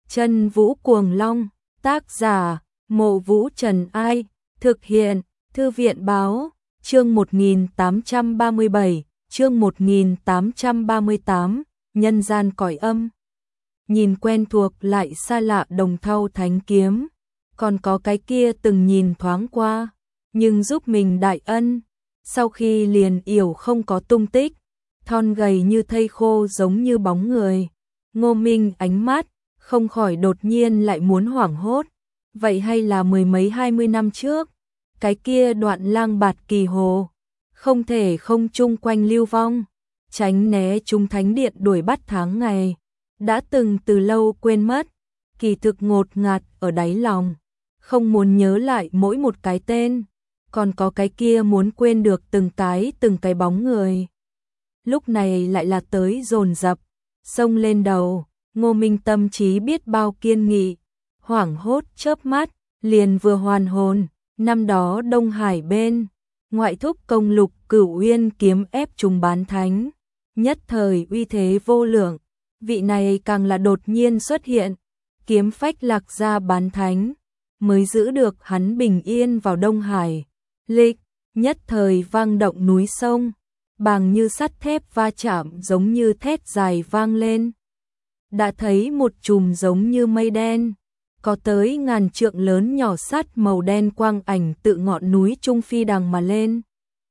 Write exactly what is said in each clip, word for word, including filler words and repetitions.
Chân Vũ Cuồng Long, tác giả, Mộ Vũ Trần Ai, thực hiện, Thư viện Báo, chương một nghìn tám trăm ba mươi bảy, chương một nghìn tám trăm ba mươi tám, nhân gian cõi âm. Nhìn quen thuộc lại xa lạ Đồng Thau Thánh Kiếm, còn có cái kia từng nhìn thoáng qua, nhưng giúp mình đại ân, sau khi liền yểu không có tung tích, thon gầy như thây khô giống như bóng người. Ngô Minh ánh mắt không khỏi đột nhiên lại muốn hoảng hốt, vậy hay là mười mấy hai mươi năm trước, cái kia Đoạn Lang Bạt Kỳ Hồ, không thể không chung quanh lưu vong, tránh né chúng thánh điện đuổi bắt tháng ngày, đã từng từ lâu quên mất, kỳ thực ngột ngạt ở đáy lòng, không muốn nhớ lại mỗi một cái tên, còn có cái kia muốn quên được từng cái từng cái bóng người. Lúc này lại là tới dồn dập, xông lên đầu. Ngô Minh tâm trí biết bao kiên nghị, hoảng hốt chớp mắt, liền vừa hoàn hồn, năm đó Đông Hải bên, ngoại thúc công lục Cửu Uyên kiếm ép trùng bán thánh, nhất thời uy thế vô lượng, vị này càng là đột nhiên xuất hiện, kiếm phách lạc ra bán thánh, mới giữ được hắn bình yên vào Đông Hải, lịch, nhất thời vang động núi sông, bàng như sắt thép va chạm giống như thét dài vang lên. Đã thấy một chùm giống như mây đen, có tới ngàn trượng lớn nhỏ sắt màu đen quang ảnh tự ngọn núi trung phi đằng mà lên.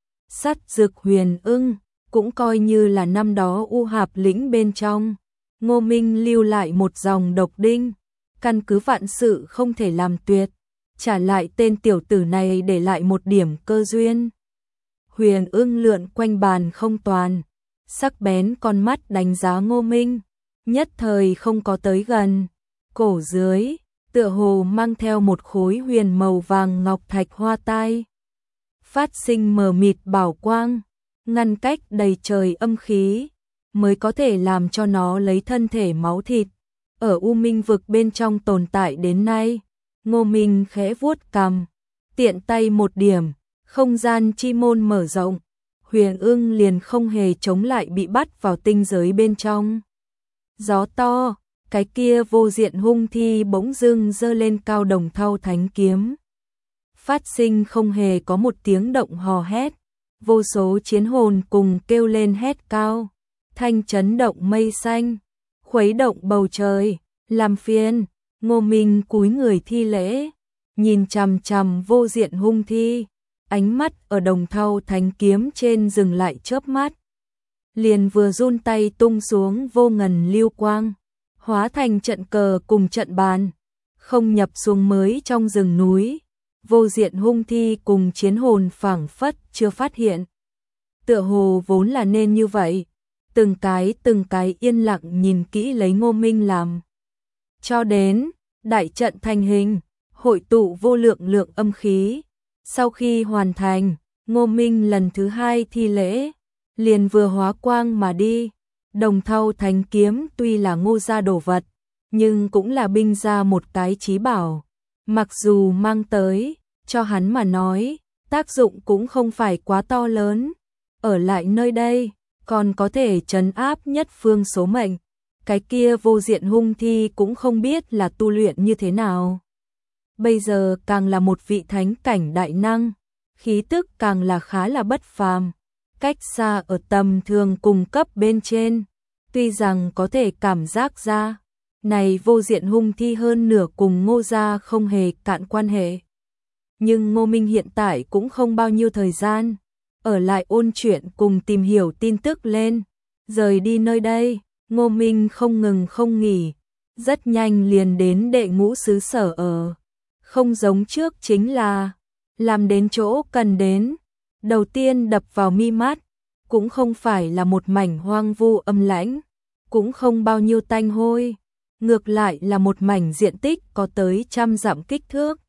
Sắt Dược Huyền Ưng, cũng coi như là năm đó U Hạp lĩnh bên trong, Ngô Minh lưu lại một dòng độc đinh, căn cứ vạn sự không thể làm tuyệt, trả lại tên tiểu tử này để lại một điểm cơ duyên. Huyền Ưng lượn quanh bàn không toàn, sắc bén con mắt đánh giá Ngô Minh, nhất thời không có tới gần, cổ dưới, tựa hồ mang theo một khối huyền màu vàng ngọc thạch hoa tai. Phát sinh mờ mịt bảo quang, ngăn cách đầy trời âm khí, mới có thể làm cho nó lấy thân thể máu thịt, ở U Minh vực bên trong tồn tại đến nay. Ngô Minh khẽ vuốt cằm, tiện tay một điểm, không gian chi môn mở rộng, Huyền Ưng liền không hề chống lại bị bắt vào tinh giới bên trong. Gió to, cái kia vô diện hung thi bỗng dưng giơ lên cao Đồng Thau Thánh Kiếm. Phát sinh không hề có một tiếng động hò hét, vô số chiến hồn cùng kêu lên hét cao, thanh chấn động mây xanh, khuấy động bầu trời, làm phiền. Ngô Minh cúi người thi lễ, nhìn chằm chằm vô diện hung thi, ánh mắt ở Đồng Thau Thánh Kiếm trên dừng lại chớp mắt. Liền vừa run tay tung xuống vô ngần lưu quang, hóa thành trận cờ cùng trận bàn, không nhập xuống mới trong rừng núi, vô diện hung thi cùng chiến hồn phảng phất chưa phát hiện. Tựa hồ vốn là nên như vậy, từng cái từng cái yên lặng nhìn kỹ lấy Ngô Minh làm. Cho đến, đại trận thành hình, hội tụ vô lượng lượng âm khí, sau khi hoàn thành, Ngô Minh lần thứ hai thi lễ, liền vừa hóa quang mà đi. Đồng Thau Thánh Kiếm tuy là Ngô gia đồ vật, nhưng cũng là binh gia một cái chí bảo, mặc dù mang tới, cho hắn mà nói, tác dụng cũng không phải quá to lớn, ở lại nơi đây, còn có thể trấn áp nhất phương số mệnh, cái kia vô diện hung thi cũng không biết là tu luyện như thế nào. Bây giờ càng là một vị thánh cảnh đại năng, khí tức càng là khá là bất phàm, cách xa ở tầm thường cùng cấp bên trên, tuy rằng có thể cảm giác ra, này vô diện hung thi hơn nửa cùng Ngô gia không hề cạn quan hệ. Nhưng Ngô Minh hiện tại cũng không bao nhiêu thời gian, ở lại ôn chuyện cùng tìm hiểu tin tức lên, rời đi nơi đây, Ngô Minh không ngừng không nghỉ, rất nhanh liền đến đệ ngũ xứ sở ở. Không giống trước chính là, làm đến chỗ cần đến, đầu tiên đập vào mi mắt, cũng không phải là một mảnh hoang vu âm lãnh, cũng không bao nhiêu tanh hôi, ngược lại là một mảnh diện tích có tới trăm dặm kích thước.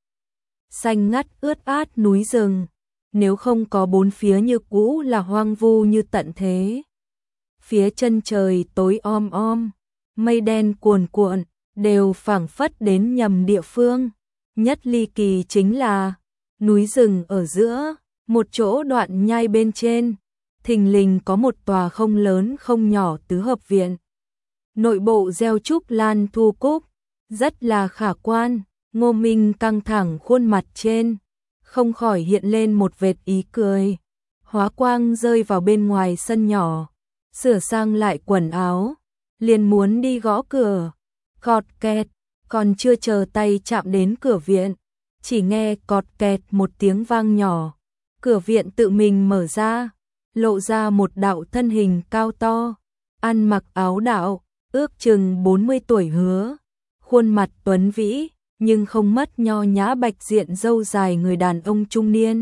Xanh ngắt ướt át núi rừng, nếu không có bốn phía như cũ là hoang vu như tận thế. Phía chân trời tối om om, mây đen cuồn cuộn, đều phảng phất đến nhầm địa phương. Nhất ly kỳ chính là, núi rừng ở giữa, một chỗ đoạn nhai bên trên, thình lình có một tòa không lớn không nhỏ tứ hợp viện. Nội bộ gieo trúc lan thu cúc, rất là khả quan. Ngô Minh căng thẳng khuôn mặt trên, không khỏi hiện lên một vệt ý cười. Hóa quang rơi vào bên ngoài sân nhỏ, sửa sang lại quần áo, liền muốn đi gõ cửa. Cọt kẹt, còn chưa chờ tay chạm đến cửa viện, chỉ nghe cọt kẹt một tiếng vang nhỏ. Cửa viện tự mình mở ra, lộ ra một đạo thân hình cao to, ăn mặc áo đạo, ước chừng bốn mươi tuổi hứa, khuôn mặt tuấn vĩ, nhưng không mất nho nhã bạch diện râu dài người đàn ông trung niên.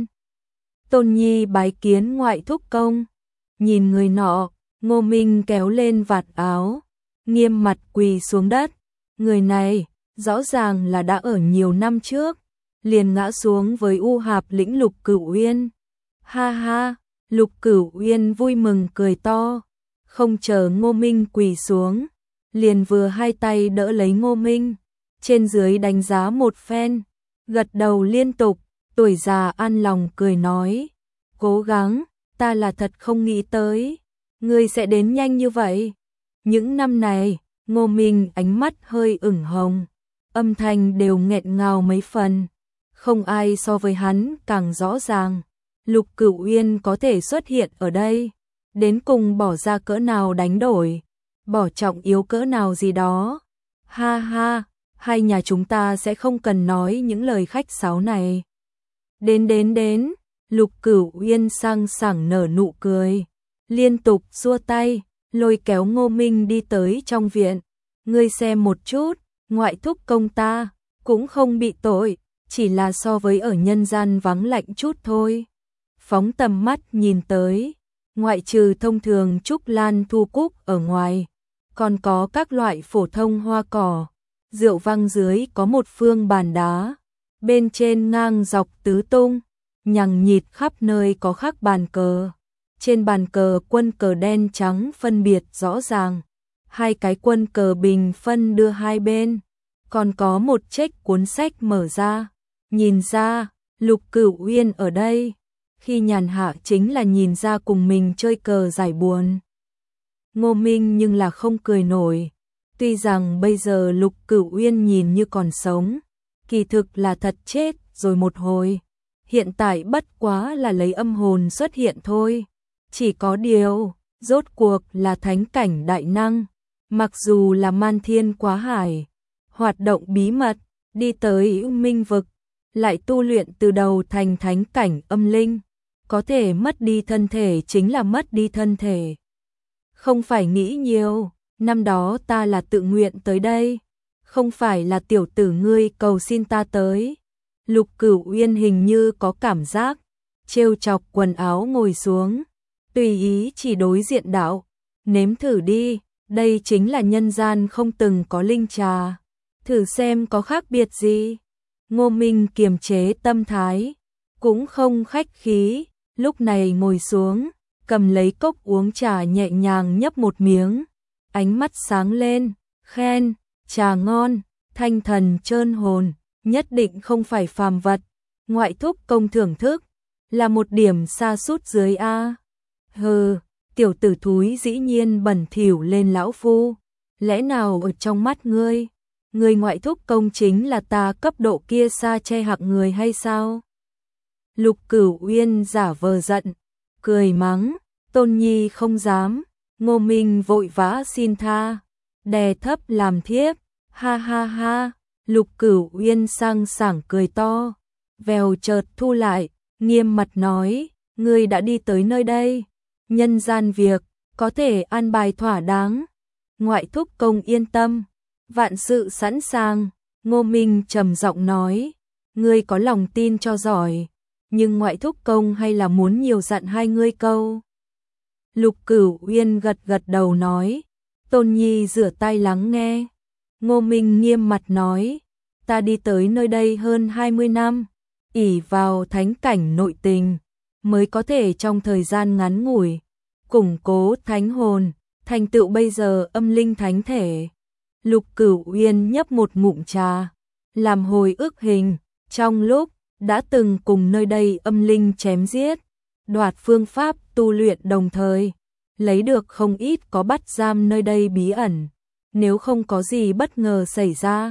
Tôn Nhi bái kiến ngoại thúc công. Nhìn người nọ, Ngô Minh kéo lên vạt áo, nghiêm mặt quỳ xuống đất. Người này, rõ ràng là đã ở nhiều năm trước, liền ngã xuống với U Hạp lĩnh Lục Cửu Uyên. Ha ha, Lục Cửu Uyên vui mừng cười to, không chờ Ngô Minh quỳ xuống, liền vừa hai tay đỡ lấy Ngô Minh, trên dưới đánh giá một phen, gật đầu liên tục, tuổi già an lòng cười nói, cố gắng, ta là thật không nghĩ tới, ngươi sẽ đến nhanh như vậy. Những năm này, Ngô Minh ánh mắt hơi ửng hồng, âm thanh đều nghẹn ngào mấy phần, không ai so với hắn càng rõ ràng, Lục Cửu Uyên có thể xuất hiện ở đây, đến cùng bỏ ra cỡ nào đánh đổi, bỏ trọng yếu cỡ nào gì đó. Ha ha, hai nhà chúng ta sẽ không cần nói những lời khách sáo này. Đến đến đến, Lục Cửu Uyên sang sảng nở nụ cười, liên tục xua tay, lôi kéo Ngô Minh đi tới trong viện. Ngươi xem một chút, ngoại thúc công ta cũng không bị tội, chỉ là so với ở nhân gian vắng lạnh chút thôi. Phóng tầm mắt nhìn tới, ngoại trừ thông thường trúc lan thu cúc ở ngoài, còn có các loại phổ thông hoa cỏ. Rượu vang dưới có một phương bàn đá, bên trên ngang dọc tứ tung, nhằng nhịt khắp nơi có khắc bàn cờ. Trên bàn cờ quân cờ đen trắng phân biệt rõ ràng, hai cái quân cờ bình phân đưa hai bên, còn có một check cuốn sách mở ra. Nhìn ra, Lục Cửu Uyên ở đây, khi nhàn hạ chính là nhìn ra cùng mình chơi cờ giải buồn. Ngô Minh nhưng là không cười nổi. Tuy rằng bây giờ Lục Cửu Uyên nhìn như còn sống, kỳ thực là thật chết rồi một hồi. Hiện tại bất quá là lấy âm hồn xuất hiện thôi. Chỉ có điều, rốt cuộc là thánh cảnh đại năng. Mặc dù là man thiên quá hải, hoạt động bí mật, đi tới U Minh vực, lại tu luyện từ đầu thành thánh cảnh âm linh. Có thể mất đi thân thể chính là mất đi thân thể. Không phải nghĩ nhiều. Năm đó ta là tự nguyện tới đây, không phải là tiểu tử ngươi cầu xin ta tới. Lục Cửu Uyên hình như có cảm giác, trêu chọc quần áo ngồi xuống, tùy ý chỉ đối diện đạo, nếm thử đi, đây chính là nhân gian không từng có linh trà, thử xem có khác biệt gì. Ngô Minh kiềm chế tâm thái, cũng không khách khí, lúc này ngồi xuống, cầm lấy cốc uống trà nhẹ nhàng nhấp một miếng. Ánh mắt sáng lên, khen, trà ngon, thanh thần trơn hồn, nhất định không phải phàm vật. Ngoại thúc công thưởng thức, là một điểm xa sút dưới A. Hừ, tiểu tử thúi dĩ nhiên bẩn thỉu lên lão phu. Lẽ nào ở trong mắt ngươi, người ngoại thúc công chính là ta cấp độ kia xa che hạng người hay sao? Lục Cửu Uyên giả vờ giận, cười mắng, Tôn Nhi không dám. Ngô Minh vội vã xin tha, đè thấp làm thiếp, ha ha ha. Lục Cửu Uyên sang sảng cười to, vèo chợt thu lại, nghiêm mặt nói, ngươi đã đi tới nơi đây, nhân gian việc có thể an bài thỏa đáng. Ngoại thúc công yên tâm, vạn sự sẵn sàng. Ngô Minh trầm giọng nói, ngươi có lòng tin cho giỏi, nhưng ngoại thúc công hay là muốn nhiều dặn hai ngươi câu. Lục Cửu Uyên gật gật đầu nói, Tôn Nhi rửa tay lắng nghe. Ngô Minh nghiêm mặt nói, ta đi tới nơi đây hơn hai mươi năm, ỷ vào thánh cảnh nội tình, mới có thể trong thời gian ngắn ngủi, củng cố thánh hồn, thành tựu bây giờ âm linh thánh thể. Lục Cửu Uyên nhấp một ngụm trà, làm hồi ức hình, trong lúc đã từng cùng nơi đây âm linh chém giết, đoạt phương pháp tu luyện đồng thời, lấy được không ít có bắt giam nơi đây bí ẩn. Nếu không có gì bất ngờ xảy ra,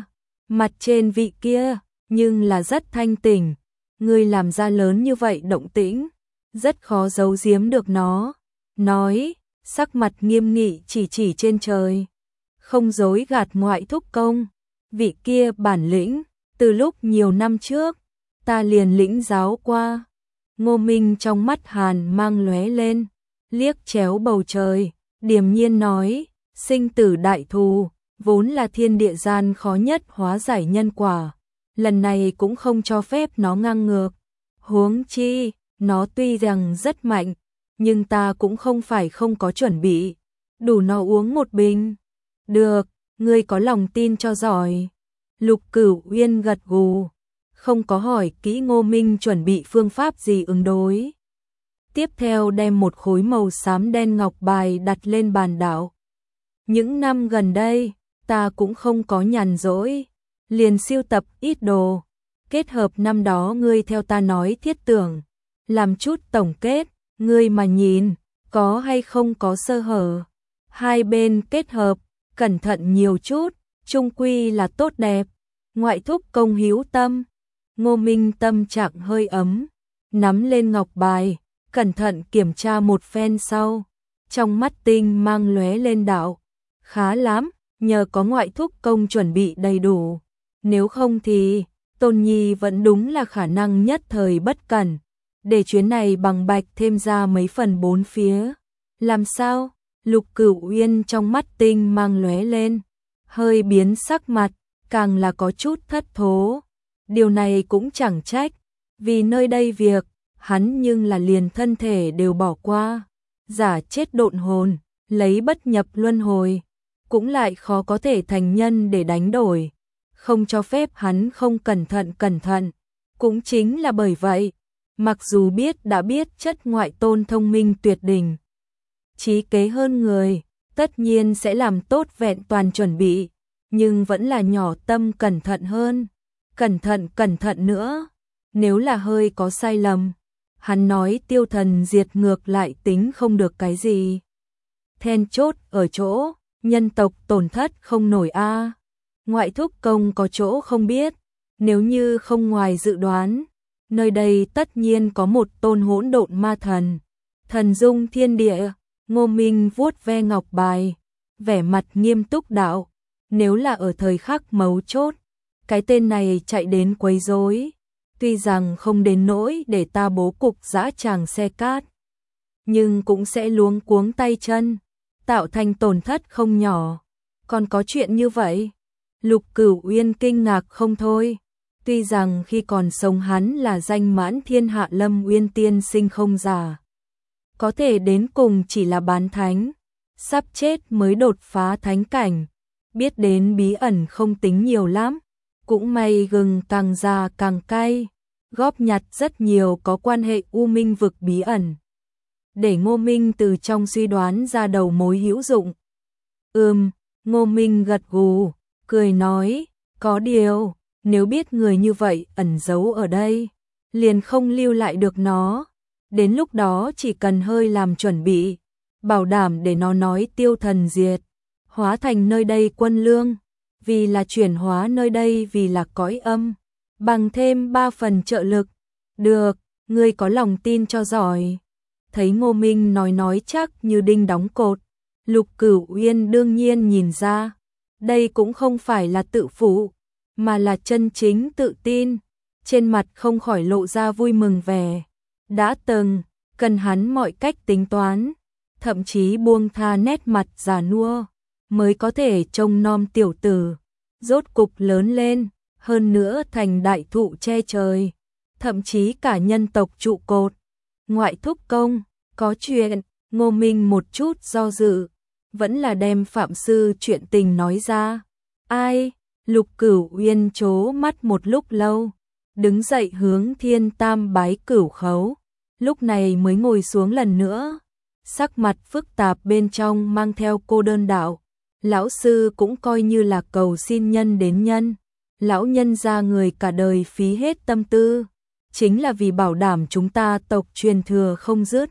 Mặt trên vị kia, nhưng là rất thanh tỉnh, ngươi làm ra lớn như vậy động tĩnh, rất khó giấu giếm được nó. Nói, sắc mặt nghiêm nghị chỉ chỉ trên trời. Không dối gạt ngoại thúc công, vị kia bản lĩnh, từ lúc nhiều năm trước, ta liền lĩnh giáo qua. Ngô Minh trong mắt hàn mang lóe lên, liếc chéo bầu trời, điềm nhiên nói, sinh tử đại thù, vốn là thiên địa gian khó nhất hóa giải nhân quả, lần này cũng không cho phép nó ngang ngược. Huống chi, nó tuy rằng rất mạnh, nhưng ta cũng không phải không có chuẩn bị, đủ nó uống một bình. Được, ngươi có lòng tin cho giỏi. Lục Cửu Uyên gật gù, không có hỏi kỹ Ngô Minh chuẩn bị phương pháp gì ứng đối. Tiếp theo đem một khối màu xám đen ngọc bài đặt lên bàn đảo. Những năm gần đây, ta cũng không có nhàn rỗi, liền siêu tập ít đồ, kết hợp năm đó ngươi theo ta nói thiết tưởng, làm chút tổng kết, ngươi mà nhìn, có hay không có sơ hở. Hai bên kết hợp, cẩn thận nhiều chút, chung quy là tốt đẹp. Ngoại thúc công hiếu tâm. Ngô Minh tâm trạng hơi ấm, nắm lên ngọc bài, cẩn thận kiểm tra một phen sau, trong mắt tinh mang lóe lên đạo. Khá lắm, nhờ có ngoại thúc công chuẩn bị đầy đủ, nếu không thì Tôn Nhi vẫn đúng là khả năng nhất thời bất cẩn, để chuyến này bằng bạch thêm ra mấy phần bốn phía. Làm sao? Lục Cửu Uyên trong mắt tinh mang lóe lên, hơi biến sắc mặt, càng là có chút thất thố. Điều này cũng chẳng trách, vì nơi đây việc, hắn nhưng là liền thân thể đều bỏ qua, giả chết độn hồn, lấy bất nhập luân hồi, cũng lại khó có thể thành nhân để đánh đổi, không cho phép hắn không cẩn thận cẩn thận. Cũng chính là bởi vậy, mặc dù biết đã biết chất ngoại tôn thông minh tuyệt đỉnh, trí kế hơn người, tất nhiên sẽ làm tốt vẹn toàn chuẩn bị, nhưng vẫn là nhỏ tâm cẩn thận hơn, cẩn thận cẩn thận nữa, nếu là hơi có sai lầm, hắn nói tiêu thần diệt ngược lại tính không được cái gì. Then chốt ở chỗ, nhân tộc tổn thất không nổi a. Ngoại thúc công có chỗ không biết, nếu như không ngoài dự đoán, nơi đây tất nhiên có một tôn hỗn độn ma thần, thần dung thiên địa. Ngô Minh vuốt ve ngọc bài, vẻ mặt nghiêm túc đạo, nếu là ở thời khắc mấu chốt, cái tên này chạy đến quấy rối, tuy rằng không đến nỗi để ta bố cục dã tràng xe cát, nhưng cũng sẽ luống cuống tay chân, tạo thành tổn thất không nhỏ. Còn có chuyện như vậy? Lục Cửu Uyên kinh ngạc không thôi, tuy rằng khi còn sống hắn là danh mãn thiên hạ Lâm Uyên tiên sinh không giả, có thể đến cùng chỉ là bán thánh, sắp chết mới đột phá thánh cảnh, biết đến bí ẩn không tính nhiều lắm, cũng may gừng càng già càng cay, góp nhặt rất nhiều có quan hệ u minh vực bí ẩn, để Ngô Minh từ trong suy đoán ra đầu mối hữu dụng. Ừm, Ngô Minh gật gù, cười nói, có điều, nếu biết người như vậy ẩn giấu ở đây, liền không lưu lại được nó. Đến lúc đó chỉ cần hơi làm chuẩn bị, bảo đảm để nó nói tiêu thần diệt, hóa thành nơi đây quân lương, vì là chuyển hóa nơi đây vì là cõi âm, bằng thêm ba phần trợ lực. Được, ngươi có lòng tin cho giỏi. Thấy Ngô Minh nói nói chắc như đinh đóng cột, Lục Cửu Uyên đương nhiên nhìn ra, đây cũng không phải là tự phụ, mà là chân chính tự tin, trên mặt không khỏi lộ ra vui mừng vẻ. Đã từng, cần hắn mọi cách tính toán, thậm chí buông tha nét mặt già nua, mới có thể trông nom tiểu tử, rốt cục lớn lên, hơn nữa thành đại thụ che trời, thậm chí cả nhân tộc trụ cột. Ngoại thúc công, có chuyện. Ngô Minh một chút do dự, vẫn là đem Phạm Sư chuyện tình nói ra. Ai? Lục Cửu Uyên trố mắt một lúc lâu, đứng dậy hướng Thiên Tam bái cửu khấu, lúc này mới ngồi xuống lần nữa, sắc mặt phức tạp bên trong mang theo cô đơn đạo. Lão sư cũng coi như là cầu xin nhân đến nhân, lão nhân ra người cả đời phí hết tâm tư, chính là vì bảo đảm chúng ta tộc truyền thừa không dứt.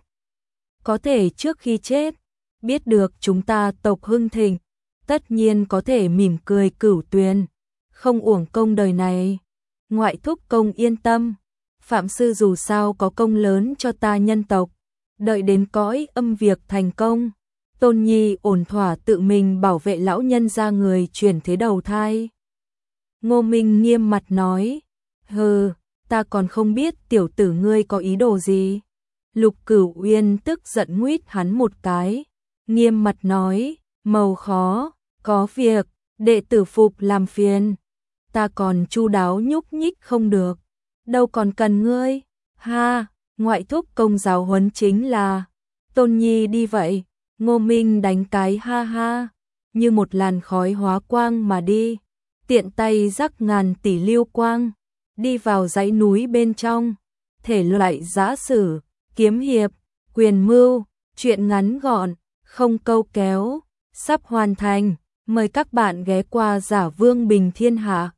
Có thể trước khi chết, biết được chúng ta tộc hưng thịnh, tất nhiên có thể mỉm cười cửu tuyền, không uổng công đời này. Ngoại thúc công yên tâm, Phạm sư dù sao có công lớn cho ta nhân tộc, đợi đến cõi âm việc thành công, Tôn Nhi ổn thỏa tự mình bảo vệ lão nhân gia người chuyển thế đầu thai. Ngô Minh nghiêm mặt nói, hừ, ta còn không biết tiểu tử ngươi có ý đồ gì. Lục Cửu Uyên tức giận nguýt hắn một cái, nghiêm mặt nói, mầu khó, có việc, đệ tử phục làm phiền. Ta còn chu đáo nhúc nhích không được, đâu còn cần ngươi. Ha, ngoại thúc công giáo huấn chính là Tôn Nhi đi vậy. Ngô Minh đánh cái ha ha, như một làn khói hóa quang mà đi, tiện tay rắc ngàn tỷ lưu quang, đi vào dãy núi bên trong. Thể loại giã sử, kiếm hiệp, quyền mưu, truyện ngắn gọn, không câu kéo, sắp hoàn thành. Mời các bạn ghé qua Giả Vương Bình Thiên Hạ.